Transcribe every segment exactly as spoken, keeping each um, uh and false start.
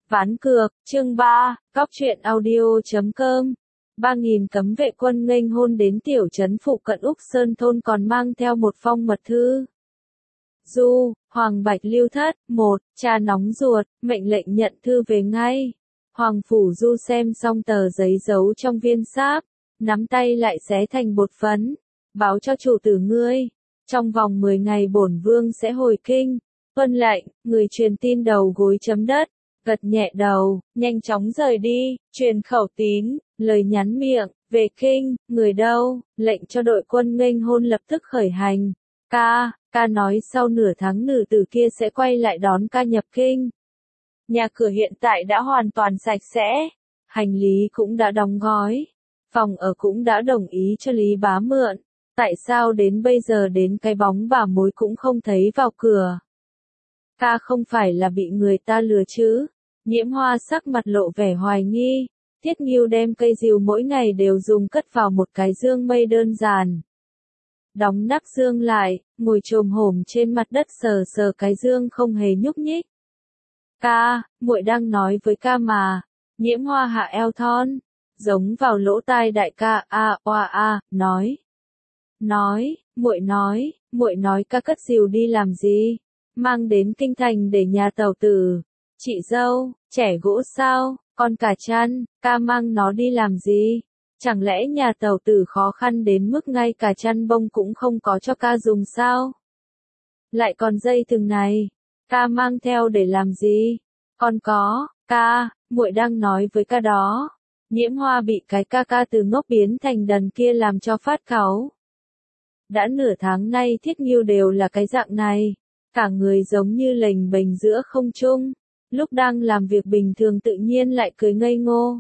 Ván cược, chương ba, Cóc truyện audio chấm com. ba nghìn cấm vệ quân nghênh hôn đến tiểu trấn phụ cận Úc Sơn thôn còn mang theo một phong mật thư. Du, Hoàng Bạch Lưu Thất, một, cha nóng ruột, mệnh lệnh nhận thư về ngay. Hoàng Phủ Du xem xong tờ giấy giấu trong viên sáp, nắm tay lại xé thành bột phấn, báo cho chủ tử ngươi. Trong vòng mười ngày bổn vương sẽ hồi kinh. Tuân lệnh, người truyền tin đầu gối chấm đất, gật nhẹ đầu, nhanh chóng rời đi, truyền khẩu tín, lời nhắn miệng, về kinh, người đâu, lệnh cho đội quân nghênh hôn lập tức khởi hành. Ca, ca nói sau nửa tháng nữ tử kia sẽ quay lại đón ca nhập kinh. Nhà cửa hiện tại đã hoàn toàn sạch sẽ, hành lý cũng đã đóng gói, phòng ở cũng đã đồng ý cho Lý Bá mượn, tại sao đến bây giờ đến cái bóng bà mối cũng không thấy vào cửa. Ca không phải là bị người ta lừa chứ? Nhiễm Hoa sắc mặt lộ vẻ hoài nghi. Tiết Nghiêu đem cây rìu mỗi ngày đều dùng cất vào một cái dương mây đơn giản. Đóng nắp dương lại, ngồi chồm hổm trên mặt đất sờ sờ cái dương không hề nhúc nhích. Ca, muội đang nói với ca mà. Nhiễm Hoa hạ eo thon, giống vào lỗ tai đại ca, a oa a, nói. Nói, muội nói, muội nói ca cất rìu đi làm gì? Mang đến kinh thành để nhà tàu tử. Chị dâu, trẻ gỗ sao, con cả chăn, ca mang nó đi làm gì? Chẳng lẽ nhà tàu tử khó khăn đến mức ngay cả chăn bông cũng không có cho ca dùng sao? Lại còn dây thừng này, ca mang theo để làm gì? Con có, ca, muội đang nói với ca đó. Nhiễm Hoa bị cái ca ca từ ngốc biến thành đần kia làm cho phát cáu. Đã nửa tháng nay Thiết Nghiêu đều là cái dạng này. Cả người giống như lềnh bềnh giữa không trung, lúc đang làm việc bình thường tự nhiên lại cười ngây ngô.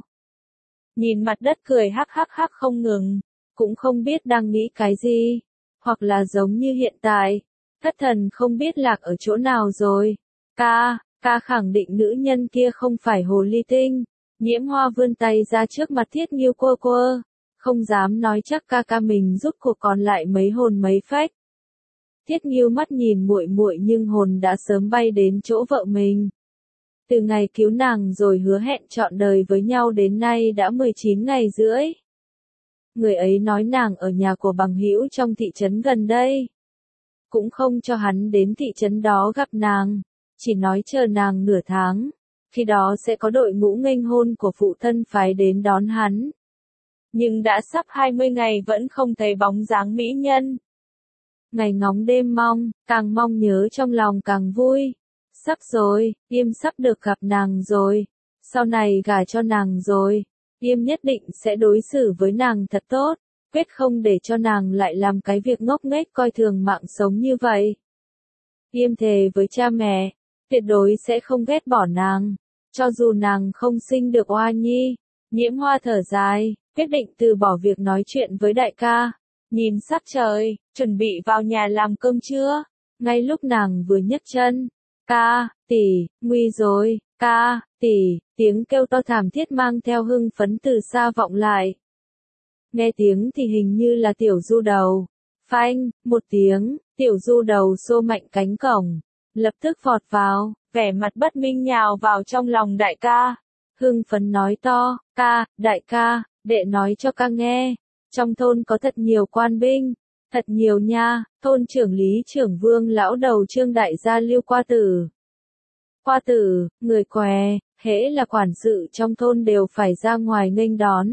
Nhìn mặt đất cười hắc hắc hắc không ngừng, cũng không biết đang nghĩ cái gì, hoặc là giống như hiện tại, thất thần không biết lạc ở chỗ nào rồi. Ca, ca khẳng định nữ nhân kia không phải hồ ly tinh. Nhiễm Hoa vươn tay ra trước mặt Thiết Nghiêu quơ quơ, không dám nói chắc ca ca mình rút cuộc còn lại mấy hồn mấy phách. Thiết Nghiêu mắt nhìn muội muội nhưng hồn đã sớm bay đến chỗ vợ mình. Từ ngày cứu nàng rồi hứa hẹn trọn đời với nhau đến nay đã mười chín ngày rưỡi. Người ấy nói nàng ở nhà của bằng hữu trong thị trấn gần đây. Cũng không cho hắn đến thị trấn đó gặp nàng, chỉ nói chờ nàng nửa tháng, khi đó sẽ có đội ngũ nghênh hôn của phụ thân phái đến đón hắn. Nhưng đã sắp hai mươi ngày vẫn không thấy bóng dáng mỹ nhân. Ngày ngóng đêm mong, càng mong nhớ trong lòng càng vui. Sắp rồi, Yêm sắp được gặp nàng rồi. Sau này gả cho nàng rồi, Yêm nhất định sẽ đối xử với nàng thật tốt, quyết không để cho nàng lại làm cái việc ngốc nghếch coi thường mạng sống như vậy. Yêm thề với cha mẹ, tuyệt đối sẽ không ghét bỏ nàng, cho dù nàng không sinh được oa nhi. Nhiễm Hoa thở dài, quyết định từ bỏ việc nói chuyện với đại ca. Nhìn sắc trời, chuẩn bị vào nhà làm cơm trưa. Ngay lúc nàng vừa nhấc chân, ca, tỷ, nguy rồi, ca, tỷ, tiếng kêu to thảm thiết mang theo hưng phấn từ xa vọng lại. Nghe tiếng thì hình như là Tiểu Du Đầu. Phanh, một tiếng, Tiểu Du Đầu xô mạnh cánh cổng, lập tức vọt vào, vẻ mặt bất minh nhào vào trong lòng đại ca. Hưng phấn nói to, ca, đại ca, đệ nói cho ca nghe. Trong thôn có thật nhiều quan binh, thật nhiều nha, thôn trưởng Lý trưởng Vương lão đầu Trương đại gia Lưu Qua Tử. Qua Tử, người què, hễ là quản sự trong thôn đều phải ra ngoài nghênh đón.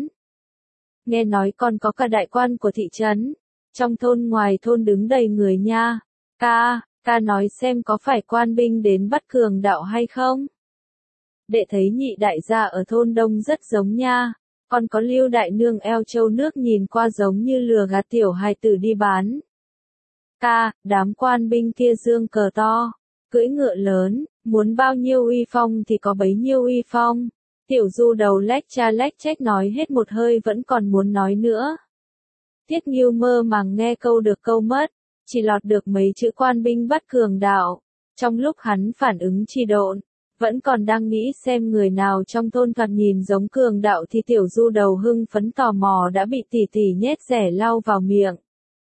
Nghe nói còn có cả đại quan của thị trấn, trong thôn ngoài thôn đứng đầy người nha. Ca, ca nói xem có phải quan binh đến bắt cường đạo hay không? Đệ thấy nhị đại gia ở thôn đông rất giống nha. Còn có Lưu đại nương eo châu nước nhìn qua giống như lừa gạt tiểu hài tử đi bán. Ca, đám quan binh kia dương cờ to, cưỡi ngựa lớn, muốn bao nhiêu uy phong thì có bấy nhiêu uy phong. Tiểu Du Đầu lách cha lách trách nói hết một hơi vẫn còn muốn nói nữa. Thiết Nghiêu mơ màng nghe câu được câu mất, chỉ lọt được mấy chữ quan binh bắt cường đạo. Trong lúc hắn phản ứng trì độn, vẫn còn đang nghĩ xem người nào trong thôn thoạt nhìn giống cường đạo thì Tiểu Du Đầu hưng phấn tò mò đã bị tỷ tỷ nhét rẻ lau vào miệng.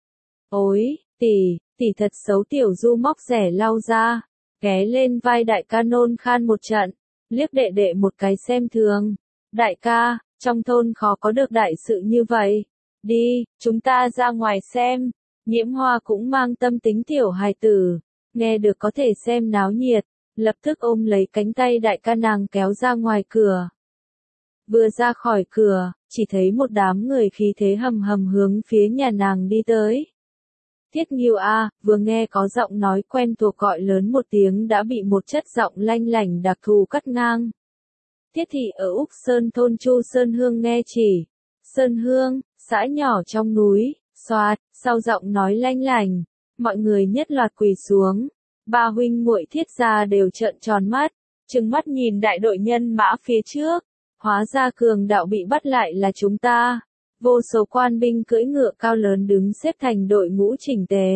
Ôi, tỷ, tỷ thật xấu. Tiểu Du móc rẻ lau ra, ghé lên vai đại ca nôn khan một trận, liếc đệ đệ một cái xem thường. Đại ca, trong thôn khó có được đại sự như vậy. Đi, chúng ta ra ngoài xem. Nhiễm Hoa cũng mang tâm tính tiểu hài tử, nghe được có thể xem náo nhiệt, lập tức ôm lấy cánh tay đại ca nàng kéo ra ngoài cửa. Vừa ra khỏi cửa, chỉ thấy một đám người khí thế hầm hầm hướng phía nhà nàng đi tới. Tiết Nghiêu a, vừa nghe có giọng nói quen thuộc gọi lớn một tiếng đã bị một chất giọng lanh lảnh đặc thù cắt ngang. Tiết thị ở Úc Sơn thôn Chu Sơn Hương nghe chỉ. Sơn Hương, xã nhỏ trong núi, xoạt, sau giọng nói lanh lảnh, mọi người nhất loạt quỳ xuống. Ba huynh muội Thiết gia đều trợn tròn mắt, trừng mắt nhìn đại đội nhân mã phía trước. Hóa ra cường đạo bị bắt lại là chúng ta. Vô số quan binh cưỡi ngựa cao lớn đứng xếp thành đội ngũ chỉnh tề.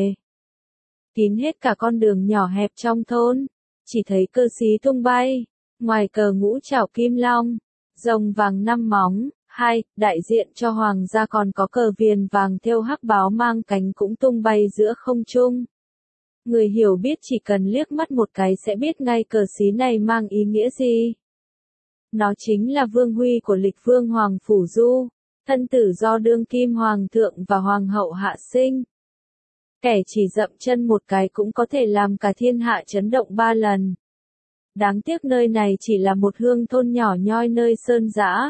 Kín hết cả con đường nhỏ hẹp trong thôn. Chỉ thấy cơ xí tung bay. Ngoài cờ ngũ trảo kim long. Rồng vàng năm móng. Hai, đại diện cho hoàng gia còn có cờ viền vàng thêu hắc báo mang cánh cũng tung bay giữa không trung. Người hiểu biết chỉ cần liếc mắt một cái sẽ biết ngay cờ xí này mang ý nghĩa gì. Nó chính là vương huy của lịch vương Hoàng Phủ Du, thân tử do đương kim hoàng thượng và hoàng hậu hạ sinh. Kẻ chỉ dậm chân một cái cũng có thể làm cả thiên hạ chấn động ba lần. Đáng tiếc nơi này chỉ là một hương thôn nhỏ nhoi nơi sơn dã.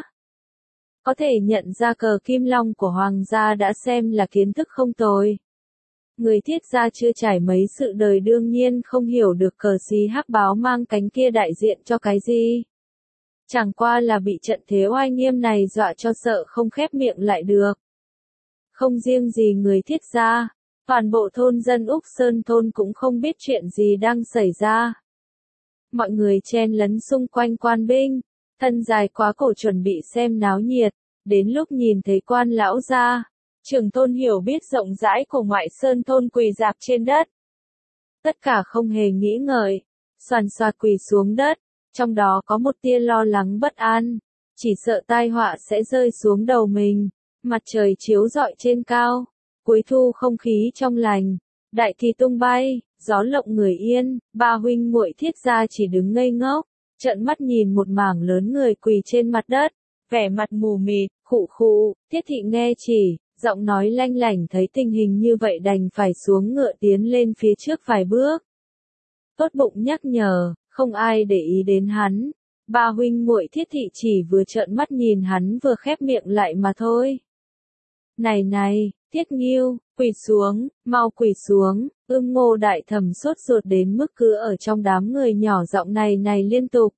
Có thể nhận ra cờ kim long của hoàng gia đã xem là kiến thức không tồi. Người Thiết gia chưa trải mấy sự đời đương nhiên không hiểu được cờ xí hắc báo mang cánh kia đại diện cho cái gì. Chẳng qua là bị trận thế oai nghiêm này dọa cho sợ không khép miệng lại được. Không riêng gì người Thiết gia, toàn bộ thôn dân Úc Sơn thôn cũng không biết chuyện gì đang xảy ra. Mọi người chen lấn xung quanh quan binh, thân dài quá cổ chuẩn bị xem náo nhiệt, đến lúc nhìn thấy quan lão gia, trưởng thôn hiểu biết rộng rãi của ngoại sơn thôn quỳ rạp trên đất. Tất cả không hề nghĩ ngợi, soàn soạt quỳ xuống đất. Trong đó có một tia lo lắng bất an, chỉ sợ tai họa sẽ rơi xuống đầu mình. Mặt trời chiếu rọi trên cao, cuối thu không khí trong lành, đại thì tung bay, gió lộng người yên. Ba huynh muội Thiết gia chỉ đứng ngây ngốc, trợn mắt nhìn một mảng lớn người quỳ trên mặt đất, vẻ mặt mù mịt, khụ khụ. Tiết thị nghe chỉ, giọng nói lanh lảnh thấy tình hình như vậy đành phải xuống ngựa tiến lên phía trước vài bước. Tốt bụng nhắc nhở. Không ai để ý đến hắn. Ba huynh muội Thiết thị chỉ vừa trợn mắt nhìn hắn vừa khép miệng lại mà thôi. Này này, Tiết Nghiêu, quỳ xuống, mau quỳ xuống. Ưm Ngô đại thẩm sốt ruột đến mức cứ ở trong đám người nhỏ giọng này này liên tục.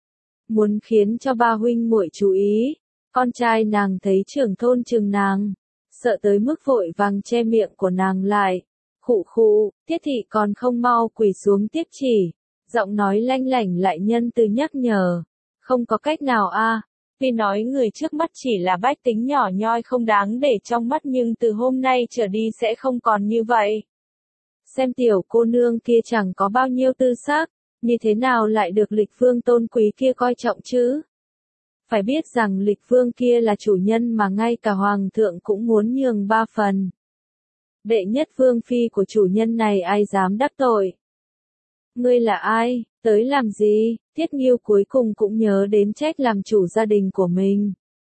Muốn khiến cho ba huynh muội chú ý. Con trai nàng thấy trưởng thôn chừng nàng, sợ tới mức vội vàng che miệng của nàng lại. Khụ khụ, Tiết thị còn không mau quỳ xuống tiếp chỉ. Giọng nói lanh lảnh lại nhân từ nhắc nhở. Không có cách nào a. À. Tuy nói người trước mắt chỉ là bách tính nhỏ nhoi không đáng để trong mắt nhưng từ hôm nay trở đi sẽ không còn như vậy. Xem tiểu cô nương kia chẳng có bao nhiêu tư sắc, như thế nào lại được lịch vương tôn quý kia coi trọng chứ? Phải biết rằng lịch vương kia là chủ nhân mà ngay cả hoàng thượng cũng muốn nhường ba phần. Đệ nhất vương phi của chủ nhân này ai dám đắc tội? Ngươi là ai, tới làm gì? Tiết Nghiêu cuối cùng cũng nhớ đến trách làm chủ gia đình của mình.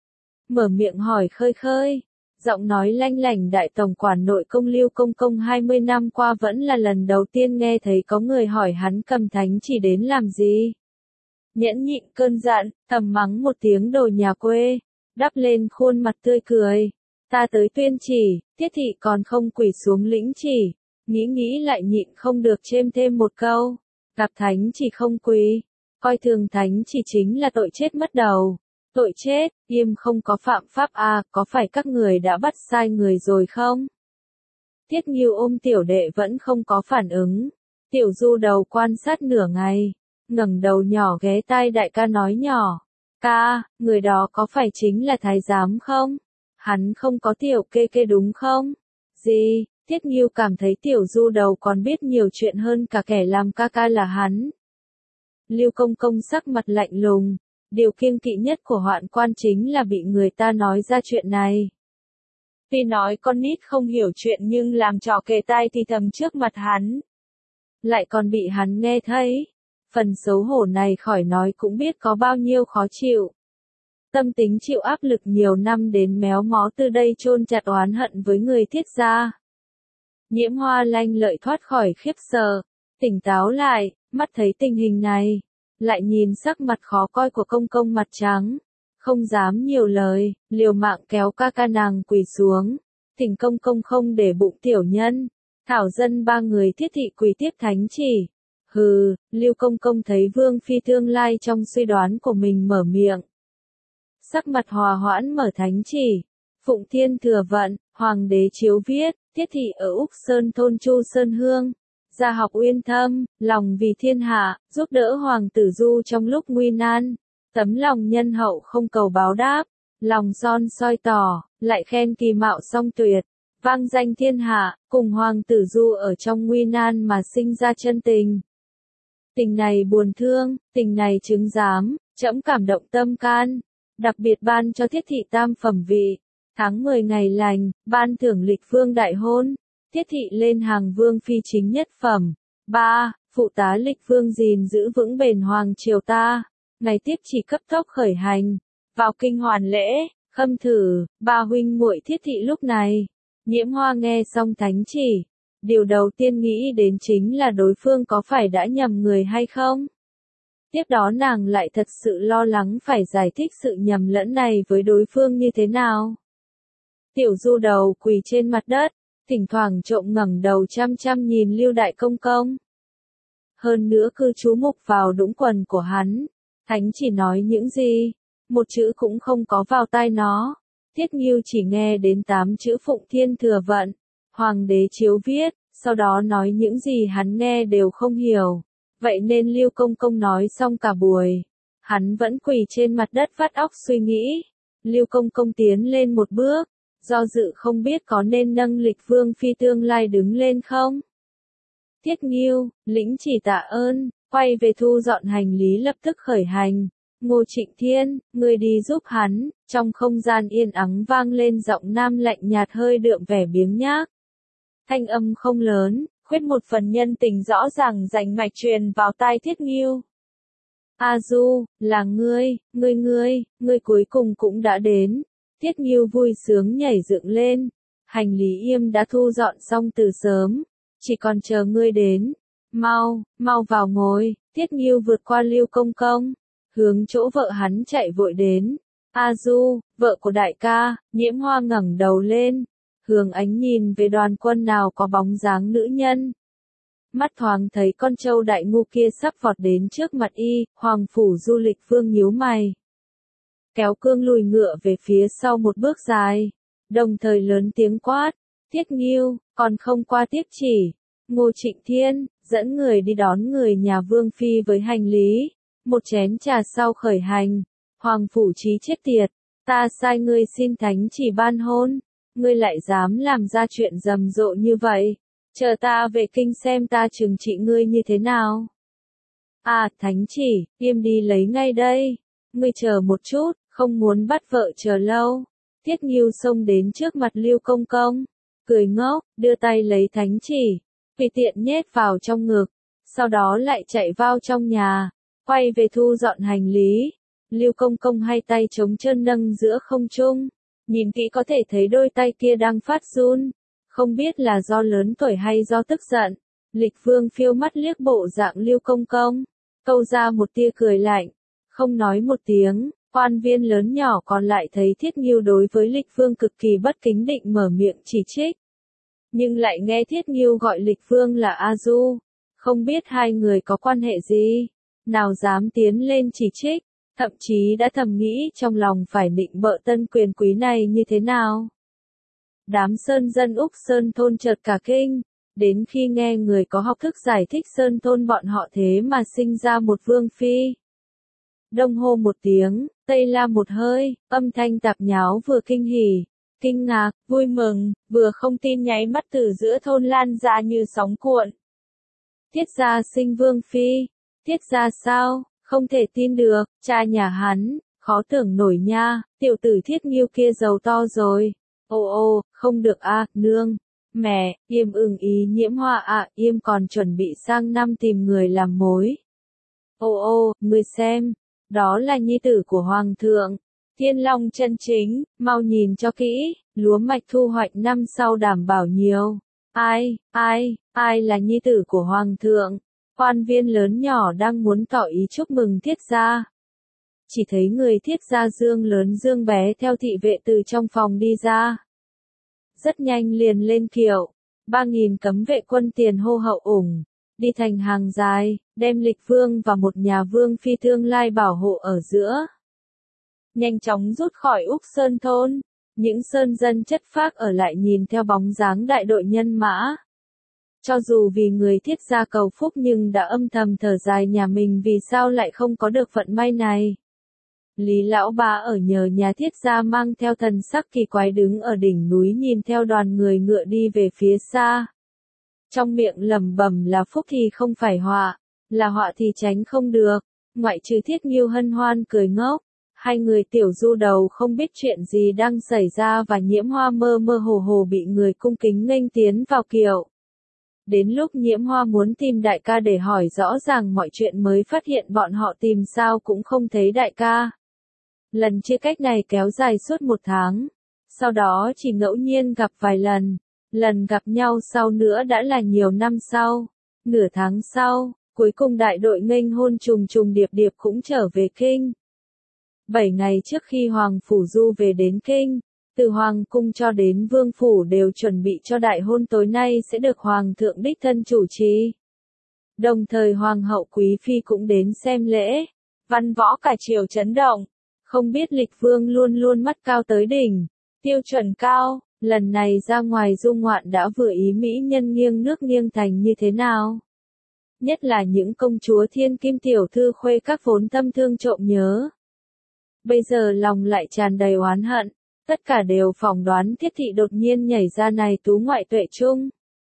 Mở miệng hỏi khơi khơi, giọng nói lanh lảnh đại tổng quản nội công Lưu Công Công hai mươi năm qua vẫn là lần đầu tiên nghe thấy có người hỏi hắn cầm thánh chỉ đến làm gì. Nhẫn nhịn cơn giận, thầm mắng một tiếng đồ nhà quê, đắp lên khuôn mặt tươi cười. Ta tới tuyên chỉ, Tiết thị còn không quỳ xuống lĩnh chỉ. Nghĩ nghĩ lại nhịn không được chêm thêm một câu, gặp thánh chỉ không quỳ, coi thường thánh chỉ chính là tội chết mất đầu. Tội chết, im không có phạm pháp à, có phải các người đã bắt sai người rồi không? Tiết Nghiêu ôm tiểu đệ vẫn không có phản ứng. Tiểu Du đầu quan sát nửa ngày, ngẩng đầu nhỏ ghé tai đại ca nói nhỏ. Ca, người đó có phải chính là thái giám không? Hắn không có tiểu kê kê đúng không? Gì? Tiết Nghiêu cảm thấy tiểu Du đầu còn biết nhiều chuyện hơn cả kẻ làm ca ca là hắn. Lưu Công Công sắc mặt lạnh lùng. Điều kiêng kỵ nhất của hoạn quan chính là bị người ta nói ra chuyện này. Tuy nói con nít không hiểu chuyện nhưng làm trò kề tai thì thầm trước mặt hắn. Lại còn bị hắn nghe thấy. phần xấu hổ này khỏi nói cũng biết có bao nhiêu khó chịu. Tâm tính chịu áp lực nhiều năm đến méo mó từ đây chôn chặt oán hận với người Thiết gia. Nhiễm Hoa lanh lợi thoát khỏi khiếp sợ, tỉnh táo lại, mắt thấy tình hình này, lại nhìn sắc mặt khó coi của công công mặt trắng, không dám nhiều lời, liều mạng kéo ca ca nàng quỳ xuống, thỉnh công công không để bụng tiểu nhân, thảo dân ba người thiết thị quỳ tiếp thánh chỉ. Hừ, Lưu công công thấy Vương phi tương lai trong suy đoán của mình mở miệng. Sắc mặt hòa hoãn mở thánh chỉ, Phụng Thiên thừa vận, Hoàng đế chiếu viết, thiết thị ở Úc Sơn thôn Chu Sơn Hương, gia học uyên thâm, lòng vì thiên hạ, giúp đỡ hoàng tử Du trong lúc nguy nan, tấm lòng nhân hậu không cầu báo đáp, lòng son soi tỏ, lại khen kỳ mạo song tuyệt, vang danh thiên hạ, cùng hoàng tử Du ở trong nguy nan mà sinh ra chân tình. Tình này buồn thương, tình này chứng giám, trẫm cảm động tâm can, đặc biệt ban cho thiết thị tam phẩm vị, tháng mười ngày lành, ban thưởng lịch vương đại hôn, thiết thị lên hàng vương phi chính nhất phẩm. ba. Phụ tá lịch vương gìn giữ vững bền hoàng triều ta, ngày tiếp chỉ cấp tốc khởi hành, vào kinh hoàn lễ, khâm thử, ba huynh muội thiết thị lúc này. Nhiễm Hoa nghe xong thánh chỉ, điều đầu tiên nghĩ đến chính là đối phương có phải đã nhầm người hay không. Tiếp đó nàng lại thật sự lo lắng phải giải thích sự nhầm lẫn này với đối phương như thế nào. Tiểu Du đầu quỳ trên mặt đất, thỉnh thoảng trộm ngẩng đầu chăm chăm nhìn Lưu đại công công. Hơn nữa cứ chú mục vào đũng quần của hắn, thánh chỉ nói những gì, một chữ cũng không có vào tai nó. Thiết Nghiêu chỉ nghe đến tám chữ Phụng Thiên thừa vận, Hoàng đế chiếu viết, sau đó nói những gì hắn nghe đều không hiểu. Vậy nên Lưu công công nói xong cả buổi, hắn vẫn quỳ trên mặt đất vắt óc suy nghĩ. Lưu công công tiến lên một bước, do dự không biết có nên nâng lịch vương phi tương lai đứng lên không. Thiết Nghiêu, lĩnh chỉ tạ ơn, quay về thu dọn hành lý lập tức khởi hành. Ngô Trịnh Thiên, ngươi đi giúp hắn, trong không gian yên ắng vang lên giọng nam lạnh nhạt hơi đượm vẻ biếng nhác. Thanh âm không lớn, khuyết một phần nhân tình rõ ràng rành mạch truyền vào tai Thiết Nghiêu. A Du, là ngươi, ngươi ngươi, ngươi cuối cùng cũng đã đến. Thiết Nghiêu vui sướng nhảy dựng lên, hành lý yêm đã thu dọn xong từ sớm, chỉ còn chờ ngươi đến. Mau, mau vào ngồi. Thiết Nghiêu vượt qua Lưu công công, hướng chỗ vợ hắn chạy vội đến. A Du, vợ của đại ca. Nhiễm Hoa ngẩng đầu lên, hướng ánh nhìn về đoàn quân nào có bóng dáng nữ nhân. Mắt thoáng thấy con trâu đại ngu kia sắp vọt đến trước mặt y, Hoàng phủ Du lịch vương nhíu mày. Kéo cương lùi ngựa về phía sau một bước dài, đồng thời lớn tiếng quát, Thiết Nghiêu, còn không qua tiếp chỉ. Ngô Trịnh Thiên, dẫn người đi đón người nhà Vương Phi với hành lý, một chén trà sau khởi hành. Hoàng phủ Chí chết tiệt, ta sai ngươi xin thánh chỉ ban hôn, ngươi lại dám làm ra chuyện rầm rộ như vậy, chờ ta về kinh xem ta trừng trị ngươi như thế nào. À, thánh chỉ, Yêm đi lấy ngay đây, ngươi chờ một chút, không muốn bắt vợ chờ lâu. Thiết Nghiêu xông đến trước mặt Lưu công công, cười ngốc, đưa tay lấy thánh chỉ, tùy tiện nhét vào trong ngực, sau đó lại chạy vào trong nhà, quay về thu dọn hành lý. Lưu công công hai tay chống chân nâng giữa không trung, nhìn kỹ có thể thấy đôi tay kia đang phát run, không biết là do lớn tuổi hay do tức giận. Lịch vương phiêu mắt liếc bộ dạng Lưu công công, câu ra một tia cười lạnh, không nói một tiếng. Quan viên lớn nhỏ còn lại thấy Thiết Nghiêu đối với Lịch vương cực kỳ bất kính định mở miệng chỉ trích, nhưng lại nghe Thiết Nghiêu gọi Lịch vương là A Du, không biết hai người có quan hệ gì, nào dám tiến lên chỉ trích, thậm chí đã thầm nghĩ trong lòng phải định bợ tân quyền quý này như thế nào. Đám sơn dân Úc Sơn thôn chợt cả kinh, đến khi nghe người có học thức giải thích Sơn thôn bọn họ thế mà sinh ra một vương phi. Đông hô một tiếng, tây la một hơi, âm thanh tạp nháo vừa kinh hỉ, kinh ngạc, vui mừng, vừa không tin nháy mắt từ giữa thôn lan ra như sóng cuộn. Thiết gia sinh vương phi, Thiết gia sao, không thể tin được, cha nhà hắn, khó tưởng nổi nha, tiểu tử Thiết Nghiêu kia giàu to rồi. Ô ô, không được a, nương, mẹ, Yêm ưng ý Nhiễm Hoa ạ, Yêm còn chuẩn bị sang năm tìm người làm mối. Ô ô, ngươi xem, đó là nhi tử của Hoàng thượng. Thiên Long chân chính, mau nhìn cho kỹ, lúa mạch thu hoạch năm sau đảm bảo nhiều. Ai, ai, ai là nhi tử của Hoàng thượng? Quan viên lớn nhỏ đang muốn tỏ ý chúc mừng Thiết gia. Chỉ thấy người Thiết gia Dương lớn Dương bé theo thị vệ từ trong phòng đi ra. Rất nhanh liền lên kiệu, ba nghìn cấm vệ quân tiền hô hậu ủng, đi thành hàng dài, đem Lịch Vương và một nhà vương phi tương lai bảo hộ ở giữa. Nhanh chóng rút khỏi Úc Sơn thôn, những sơn dân chất phác ở lại nhìn theo bóng dáng đại đội nhân mã. Cho dù vì người Thiết gia cầu phúc nhưng đã âm thầm thở dài nhà mình vì sao lại không có được vận may này. Lý lão bá ở nhờ nhà Thiết gia mang theo thần sắc kỳ quái đứng ở đỉnh núi nhìn theo đoàn người ngựa đi về phía xa. Trong miệng lẩm bẩm là phúc thì không phải họa, là họa thì tránh không được, ngoại trừ Thiết Nghiêu hân hoan cười ngốc. Hai người tiểu du đầu không biết chuyện gì đang xảy ra và Nhiễm Hoa mơ mơ hồ hồ bị người cung kính nghênh tiến vào kiệu. Đến lúc Nhiễm Hoa muốn tìm đại ca để hỏi rõ ràng mọi chuyện mới phát hiện bọn họ tìm sao cũng không thấy đại ca. Lần chia cách này kéo dài suốt một tháng, sau đó chỉ ngẫu nhiên gặp vài lần, lần gặp nhau sau nữa đã là nhiều năm sau, nửa tháng sau, cuối cùng đại đội nghênh hôn trùng trùng điệp điệp cũng trở về kinh. Bảy ngày trước khi Hoàng Phủ Du về đến kinh, từ Hoàng Cung cho đến Vương Phủ đều chuẩn bị cho đại hôn tối nay sẽ được Hoàng thượng đích thân chủ trì. Đồng thời Hoàng hậu Quý Phi cũng đến xem lễ, văn võ cả triều chấn động, không biết Lịch Vương luôn luôn mắt cao tới đỉnh, tiêu chuẩn cao, lần này ra ngoài du ngoạn đã vừa ý mỹ nhân nghiêng nước nghiêng thành như thế nào. Nhất là những công chúa thiên kim tiểu thư khuê các vốn tâm thương trộm nhớ. Bây giờ lòng lại tràn đầy oán hận, tất cả đều phỏng đoán Thiết thị đột nhiên nhảy ra này tú ngoại tuệ chung.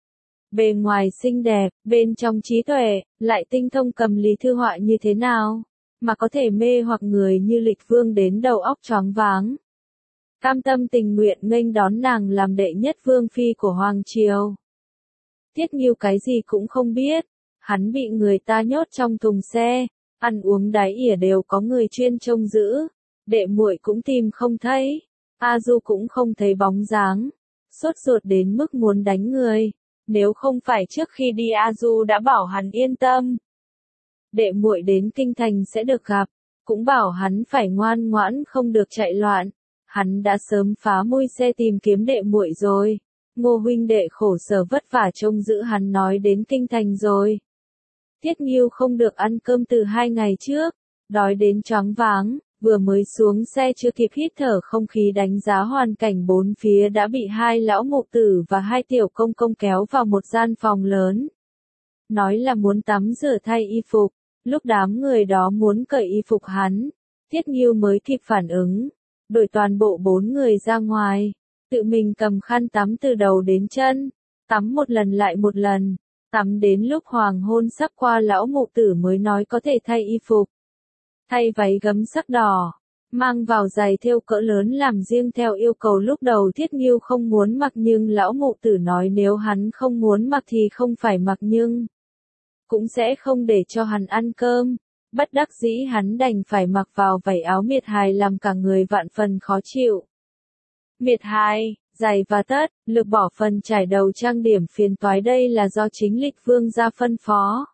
Bề ngoài xinh đẹp, bên trong trí tuệ, lại tinh thông cầm lý thư họa như thế nào, mà có thể mê hoặc người như Lịch Vương đến đầu óc choáng váng. Cam tâm tình nguyện nghênh đón nàng làm đệ nhất vương phi của Hoàng Triều. Thiết Nghiêu cái gì cũng không biết, hắn bị người ta nhốt trong thùng xe, ăn uống đái ỉa đều có người chuyên trông giữ, đệ muội cũng tìm không thấy, A Du cũng không thấy bóng dáng, sốt ruột đến mức muốn đánh người, nếu không phải trước khi đi A Du đã bảo hắn yên tâm. Đệ muội đến kinh thành sẽ được gặp, cũng bảo hắn phải ngoan ngoãn không được chạy loạn, hắn đã sớm phá môi xe tìm kiếm đệ muội rồi, Ngô huynh đệ khổ sở vất vả trông giữ hắn nói đến kinh thành rồi. Thiết Nghiêu không được ăn cơm từ hai ngày trước, đói đến choáng váng, vừa mới xuống xe chưa kịp hít thở không khí đánh giá hoàn cảnh bốn phía đã bị hai lão mục tử và hai tiểu công công kéo vào một gian phòng lớn. Nói là muốn tắm rửa thay y phục, lúc đám người đó muốn cởi y phục hắn, Thiết Nghiêu mới kịp phản ứng, đổi toàn bộ bốn người ra ngoài, tự mình cầm khăn tắm từ đầu đến chân, tắm một lần lại một lần. Tắm đến lúc hoàng hôn sắp qua lão mục tử mới nói có thể thay y phục. Thay váy gấm sắc đỏ, mang vào giày thêu cỡ lớn làm riêng theo yêu cầu lúc đầu Thiết Nghiêu không muốn mặc nhưng lão mục tử nói nếu hắn không muốn mặc thì không phải mặc nhưng cũng sẽ không để cho hắn ăn cơm. Bất đắc dĩ hắn đành phải mặc vào vảy áo miệt hài làm cả người vạn phần khó chịu. Miệt hài, giày và tất, lược bỏ phần trải đầu trang điểm phiền toái đây là do chính Lịch Vương ra phân phó.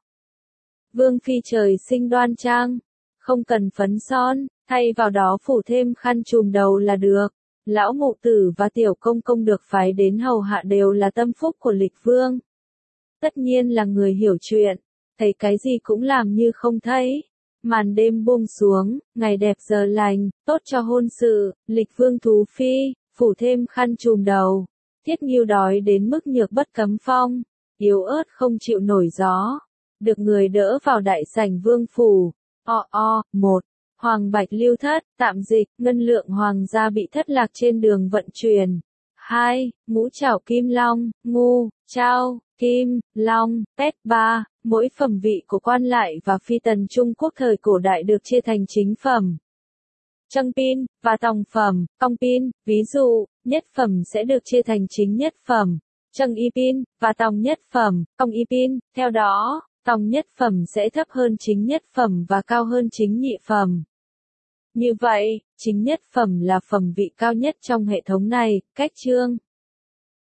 Vương phi trời sinh đoan trang, không cần phấn son, thay vào đó phủ thêm khăn trùm đầu là được. Lão mụ tử và tiểu công công được phái đến hầu hạ đều là tâm phúc của Lịch Vương. Tất nhiên là người hiểu chuyện, thấy cái gì cũng làm như không thấy. Màn đêm buông xuống, ngày đẹp giờ lành, tốt cho hôn sự, Lịch Vương thú phi, phủ thêm khăn trùm đầu. Thiết Nghiêu đói đến mức nhược bất cấm phong, yếu ớt không chịu nổi gió. Được người đỡ vào đại sảnh vương phủ. O o, một. Hoàng Bạch lưu thất, tạm dịch, ngân lượng hoàng gia bị thất lạc trên đường vận chuyển. hai. Ngũ trảo kim long, ngu, trao, kim, long, pét ba. Mỗi phẩm vị của quan lại và phi tần Trung Quốc thời cổ đại được chia thành chính phẩm. Trăng pin, và tòng phẩm, cong pin, ví dụ, nhất phẩm sẽ được chia thành chính nhất phẩm, trăng y pin, và tòng nhất phẩm, cong y pin, theo đó, Song nhất phẩm sẽ thấp hơn chính nhất phẩm và cao hơn chính nhị phẩm. Như vậy, chính nhất phẩm là phẩm vị cao nhất trong hệ thống này, cách chương.